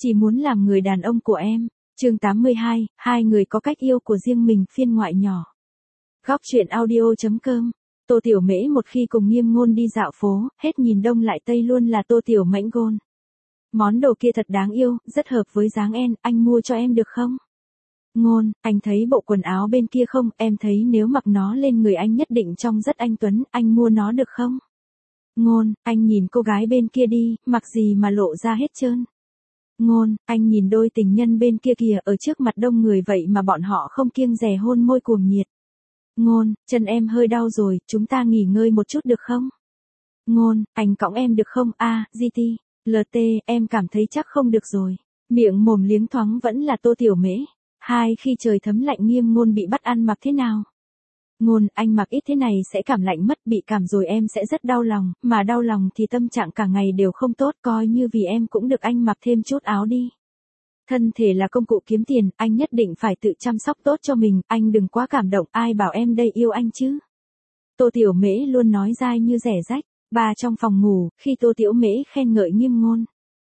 chỉ muốn làm người đàn ông của em. Chương 82, hai người có cách yêu của riêng mình phiên ngoại nhỏ. Góc truyện audio.com. Tô Tiểu Mễ một khi cùng Nghiêm Ngôn đi dạo phố, hết nhìn đông lại tây luôn là Tô Tiểu Mãnh Gôn. Món đồ kia thật đáng yêu, rất hợp với dáng em, anh mua cho em được không? Ngôn, anh thấy bộ quần áo bên kia không, em thấy nếu mặc nó lên người anh nhất định trông rất anh tuấn, anh mua nó được không? Ngôn, anh nhìn cô gái bên kia đi, mặc gì mà lộ ra hết trơn. Ngôn, anh nhìn đôi tình nhân bên kia kìa, ở trước mặt đông người vậy mà bọn họ không kiêng dè hôn môi cuồng nhiệt. Ngôn, chân em hơi đau rồi, chúng ta nghỉ ngơi một chút được không? Ngôn, anh cõng em được không? GT, LT, em cảm thấy chắc không được rồi. Miệng mồm liếng thoáng vẫn là Tô Tiểu Mễ. Hai khi trời thấm lạnh Nghiêm Ngôn bị bắt ăn mặc thế nào? Ngôn, anh mặc ít thế này sẽ cảm lạnh mất, bị cảm rồi em sẽ rất đau lòng, mà đau lòng thì tâm trạng cả ngày đều không tốt, coi như vì em cũng được anh mặc thêm chút áo đi. Thân thể là công cụ kiếm tiền, anh nhất định phải tự chăm sóc tốt cho mình, anh đừng quá cảm động, ai bảo em đây yêu anh chứ. Tô Tiểu Mễ luôn nói dai như rẻ rách, trong phòng ngủ, khi Tô Tiểu Mễ khen ngợi Nghiêm Ngôn.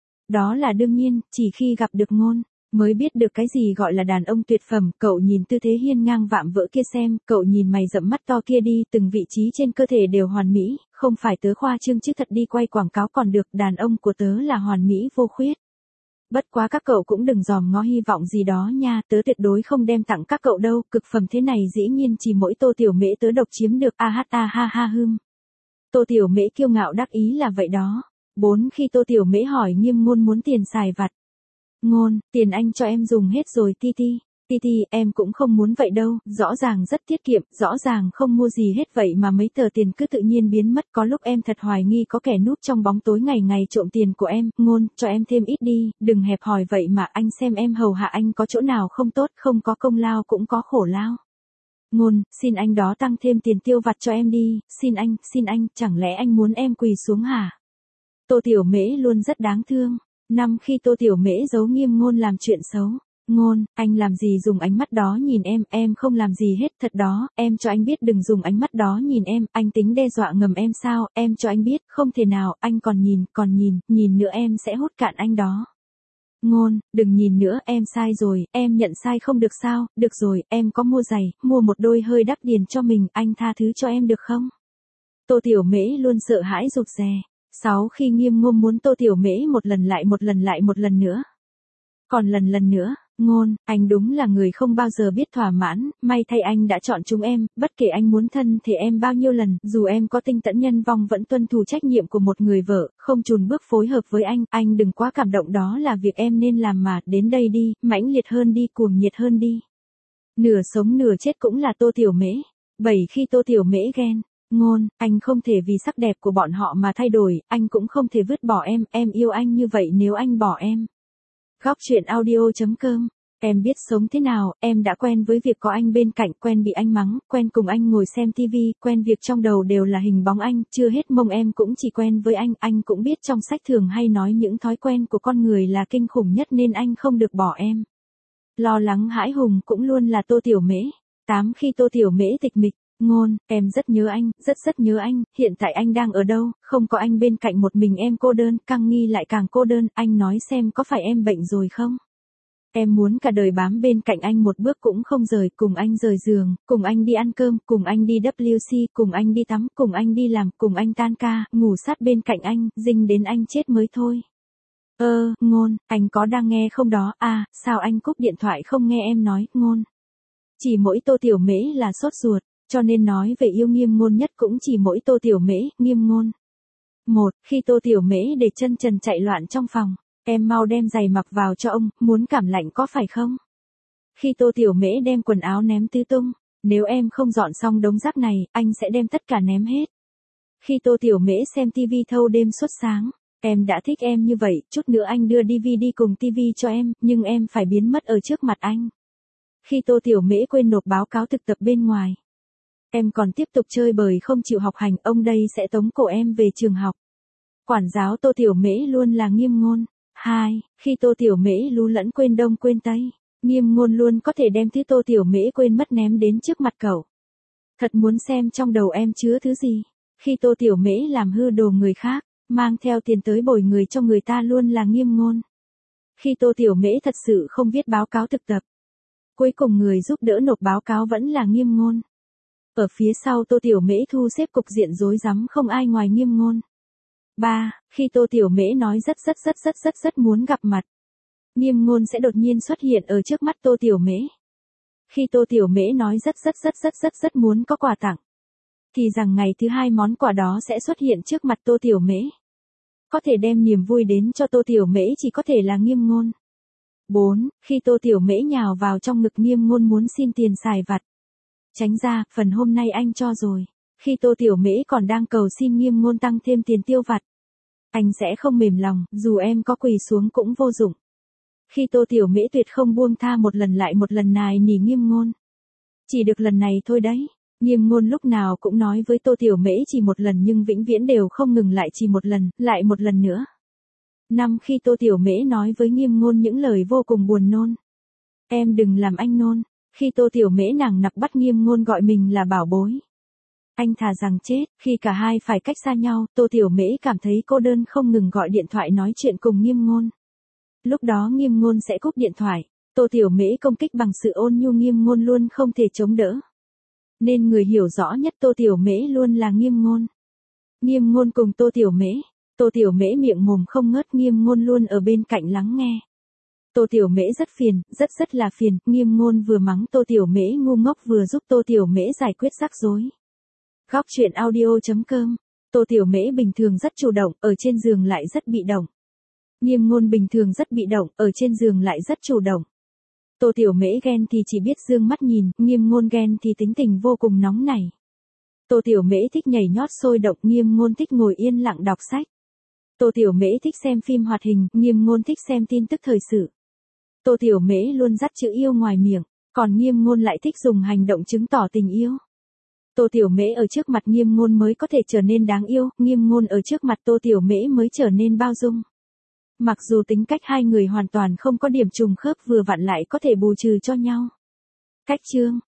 Đó là đương nhiên, chỉ khi gặp được Ngôn, mới biết được cái gì gọi là đàn ông tuyệt phẩm. Cậu nhìn tư thế hiên ngang vạm vỡ kia xem, cậu nhìn mày rậm mắt to kia đi, từng vị trí trên cơ thể đều hoàn mỹ, không phải tớ khoa trương chứ thật đi quay quảng cáo còn được, đàn ông của tớ là hoàn mỹ vô khuyết. Bất quá các cậu cũng đừng dòm ngó hy vọng gì đó nha, tớ tuyệt đối không đem tặng các cậu đâu, cực phẩm thế này dĩ nhiên chỉ mỗi Tô Tiểu Mễ tớ độc chiếm được, ha ha hưm. Tô Tiểu Mễ kiêu ngạo đắc ý là vậy đó. 4 khi Tô Tiểu Mễ hỏi Nghiêm Ngôn muốn tiền xài vặt. Ngôn, tiền anh cho em dùng hết rồi Titi, em cũng không muốn vậy đâu, rõ ràng rất tiết kiệm, rõ ràng không mua gì hết vậy mà mấy tờ tiền cứ tự nhiên biến mất, có lúc em thật hoài nghi có kẻ núp trong bóng tối ngày ngày trộm tiền của em. Ngôn, cho em thêm ít đi, đừng hẹp hòi vậy mà, anh xem em hầu hạ anh có chỗ nào không tốt, không có công lao cũng có khổ lao. Ngôn, xin anh đó tăng thêm tiền tiêu vặt cho em đi, xin anh, chẳng lẽ anh muốn em quỳ xuống hả? Tô Tiểu Mễ luôn rất đáng thương. 5 khi Tô Tiểu Mễ giấu Nghiêm Ngôn làm chuyện xấu. Ngôn, anh làm gì dùng ánh mắt đó nhìn em không làm gì hết, thật đó, em cho anh biết đừng dùng ánh mắt đó nhìn em, anh tính đe dọa ngầm em sao, em cho anh biết, không thể nào, anh còn nhìn nữa em sẽ hút cạn anh đó. Ngôn, đừng nhìn nữa, em sai rồi, em nhận sai không được sao, được rồi, em có mua giày, mua một đôi hơi đắt tiền cho mình, anh tha thứ cho em được không? Tô Tiểu Mễ luôn sợ hãi rụt rè. 6 khi Nghiêm Ngôn muốn Tô Tiểu Mễ một lần nữa. Còn lần nữa, Ngôn, anh đúng là người không bao giờ biết thỏa mãn, may thay anh đã chọn chúng em, bất kể anh muốn thân thì em bao nhiêu lần, dù em có tinh tẫn nhân vong vẫn tuân thủ trách nhiệm của một người vợ, không chùn bước phối hợp với anh đừng quá cảm động, đó là việc em nên làm mà, đến đây đi, mãnh liệt hơn đi, cuồng nhiệt hơn đi. Nửa sống nửa chết cũng là Tô Tiểu Mễ. 7 khi Tô Tiểu Mễ ghen. Ngôn, anh không thể vì sắc đẹp của bọn họ mà thay đổi, anh cũng không thể vứt bỏ em yêu anh như vậy nếu anh bỏ em. Góc truyện audio.com. Em biết sống thế nào, em đã quen với việc có anh bên cạnh, quen bị anh mắng, quen cùng anh ngồi xem tivi, quen việc trong đầu đều là hình bóng anh, chưa hết mông em cũng chỉ quen với anh cũng biết trong sách thường hay nói những thói quen của con người là kinh khủng nhất nên anh không được bỏ em. Lo lắng hãi hùng cũng luôn là Tô Tiểu Mễ. 8 khi Tô Tiểu Mễ tịch mịch. Ngôn, em rất nhớ anh, rất nhớ anh, hiện tại anh đang ở đâu, không có anh bên cạnh một mình em cô đơn, càng nghi lại càng cô đơn, anh nói xem có phải em bệnh rồi không? Em muốn cả đời bám bên cạnh anh một bước cũng không rời, cùng anh rời giường, cùng anh đi ăn cơm, cùng anh đi WC, cùng anh đi tắm, cùng anh đi làm, cùng anh tan ca, ngủ sát bên cạnh anh, dinh đến anh chết mới thôi. Ngôn, anh có đang nghe không đó, sao anh cúp điện thoại không nghe em nói, Ngôn. Chỉ mỗi Tô Tiểu Mễ là sốt ruột. Cho nên nói về yêu Nghiêm Ngôn nhất cũng chỉ mỗi Tô Tiểu Mễ, Nghiêm Ngôn. 1 khi Tô Tiểu Mễ để chân trần chạy loạn trong phòng, em mau đem giày mặc vào cho ông, muốn cảm lạnh có phải không? Khi Tô Tiểu Mễ đem quần áo ném tứ tung, nếu em không dọn xong đống rác này, anh sẽ đem tất cả ném hết. Khi Tô Tiểu Mễ xem tivi thâu đêm suốt sáng, em đã thích em như vậy, chút nữa anh đưa DVD cùng tivi cho em, nhưng em phải biến mất ở trước mặt anh. Khi Tô Tiểu Mễ quên nộp báo cáo thực tập bên ngoài, em còn tiếp tục chơi bời không chịu học hành, ông đây sẽ tống cổ em về trường học. Quản giáo Tô Tiểu Mễ luôn là Nghiêm Ngôn. 2 khi Tô Tiểu Mễ lú lẫn quên đông quên tây, Nghiêm Ngôn luôn có thể đem thứ Tô Tiểu Mễ quên mất ném đến trước mặt cậu. Thật muốn xem trong đầu em chứa thứ gì. Khi Tô Tiểu Mễ làm hư đồ người khác, mang theo tiền tới bồi người cho người ta luôn là Nghiêm Ngôn. khi Tô Tiểu Mễ thật sự không viết báo cáo thực tập. Cuối cùng người giúp đỡ nộp báo cáo vẫn là Nghiêm Ngôn. Ở phía sau Tô Tiểu Mễ thu xếp cục diện rối rắm không ai ngoài Nghiêm Ngôn. 3. Khi Tô Tiểu Mễ nói rất muốn gặp mặt. Nghiêm Ngôn sẽ đột nhiên xuất hiện ở trước mắt Tô Tiểu Mễ. Khi Tô Tiểu Mễ nói rất muốn có quà tặng. Thì rằng ngày thứ hai món quà đó sẽ xuất hiện trước mặt Tô Tiểu Mễ. Có thể đem niềm vui đến cho Tô Tiểu Mễ chỉ có thể là Nghiêm Ngôn. 4. Khi Tô Tiểu Mễ nhào vào trong ngực Nghiêm Ngôn muốn xin tiền xài vặt. Tránh ra, phần hôm nay anh cho rồi. Khi Tô Tiểu Mễ còn đang cầu xin Nghiêm Ngôn tăng thêm tiền tiêu vặt. Anh sẽ không mềm lòng, dù em có quỳ xuống cũng vô dụng. Khi Tô Tiểu Mễ tuyệt không buông tha một lần lại một lần nài nỉ Nghiêm Ngôn. Chỉ được lần này thôi đấy. Nghiêm Ngôn lúc nào cũng nói với Tô Tiểu Mễ chỉ một lần nhưng vĩnh viễn đều không ngừng lại chỉ một lần, lại một lần nữa. 5. Khi Tô Tiểu Mễ nói với Nghiêm Ngôn những lời vô cùng buồn nôn. Em đừng làm anh nôn. Khi Tô Tiểu Mễ nằng nặc bắt Nghiêm Ngôn gọi mình là bảo bối. Anh thà rằng chết. Khi cả hai phải cách xa nhau, Tô Tiểu Mễ cảm thấy cô đơn không ngừng gọi điện thoại nói chuyện cùng Nghiêm Ngôn. Lúc đó Nghiêm Ngôn sẽ cúp điện thoại. Tô Tiểu Mễ công kích bằng sự ôn nhu Nghiêm Ngôn luôn không thể chống đỡ. Nên người hiểu rõ nhất Tô Tiểu Mễ luôn là Nghiêm Ngôn. Nghiêm Ngôn cùng Tô Tiểu Mễ. Tô Tiểu Mễ miệng mồm không ngớt, Nghiêm Ngôn luôn ở bên cạnh lắng nghe. Tô Tiểu Mễ rất phiền, rất là phiền, Nghiêm Ngôn vừa mắng Tô Tiểu Mễ ngu ngốc vừa giúp Tô Tiểu Mễ giải quyết rắc rối. Góc truyện audio.com. Tô Tiểu Mễ bình thường rất chủ động, ở trên giường lại rất bị động. Nghiêm Ngôn bình thường rất bị động, ở trên giường lại rất chủ động. Tô Tiểu Mễ ghen thì chỉ biết dương mắt nhìn, Nghiêm Ngôn ghen thì tính tình vô cùng nóng nảy. Tô Tiểu Mễ thích nhảy nhót sôi động, Nghiêm Ngôn thích ngồi yên lặng đọc sách. Tô Tiểu Mễ thích xem phim hoạt hình, Nghiêm Ngôn thích xem tin tức thời sự. Tô Tiểu Mễ luôn dắt chữ yêu ngoài miệng, còn Nghiêm Ngôn lại thích dùng hành động chứng tỏ tình yêu. Tô Tiểu Mễ ở trước mặt Nghiêm Ngôn mới có thể trở nên đáng yêu, Nghiêm Ngôn ở trước mặt Tô Tiểu Mễ mới trở nên bao dung. Mặc dù tính cách hai người hoàn toàn không có điểm trùng khớp vừa vặn lại có thể bù trừ cho nhau. Cách chương